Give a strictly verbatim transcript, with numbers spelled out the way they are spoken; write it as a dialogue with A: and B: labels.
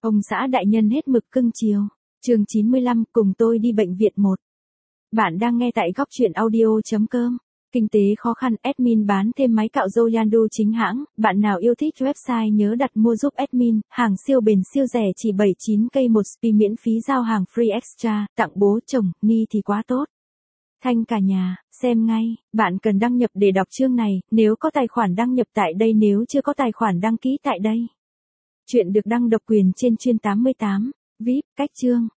A: Ông xã đại nhân hết mực cưng chiều. Chương chín mươi lăm, cùng tôi đi bệnh viện một. Bạn đang nghe tại góc truyện audio chấm com. Kinh tế khó khăn, admin bán thêm máy cạo râu Yandu chính hãng, bạn nào yêu thích website nhớ đặt mua giúp admin, hàng siêu bền siêu rẻ chỉ bảy mươi chín k một spi miễn phí giao hàng free extra, tặng bố chồng, ni thì quá tốt. Thanh cả nhà, xem ngay, bạn cần đăng nhập để đọc chương này, nếu có tài khoản đăng nhập tại đây, nếu chưa có tài khoản đăng ký tại đây. Chuyện được đăng độc quyền trên chuyên tám mươi tám, vê i pê, cách chương.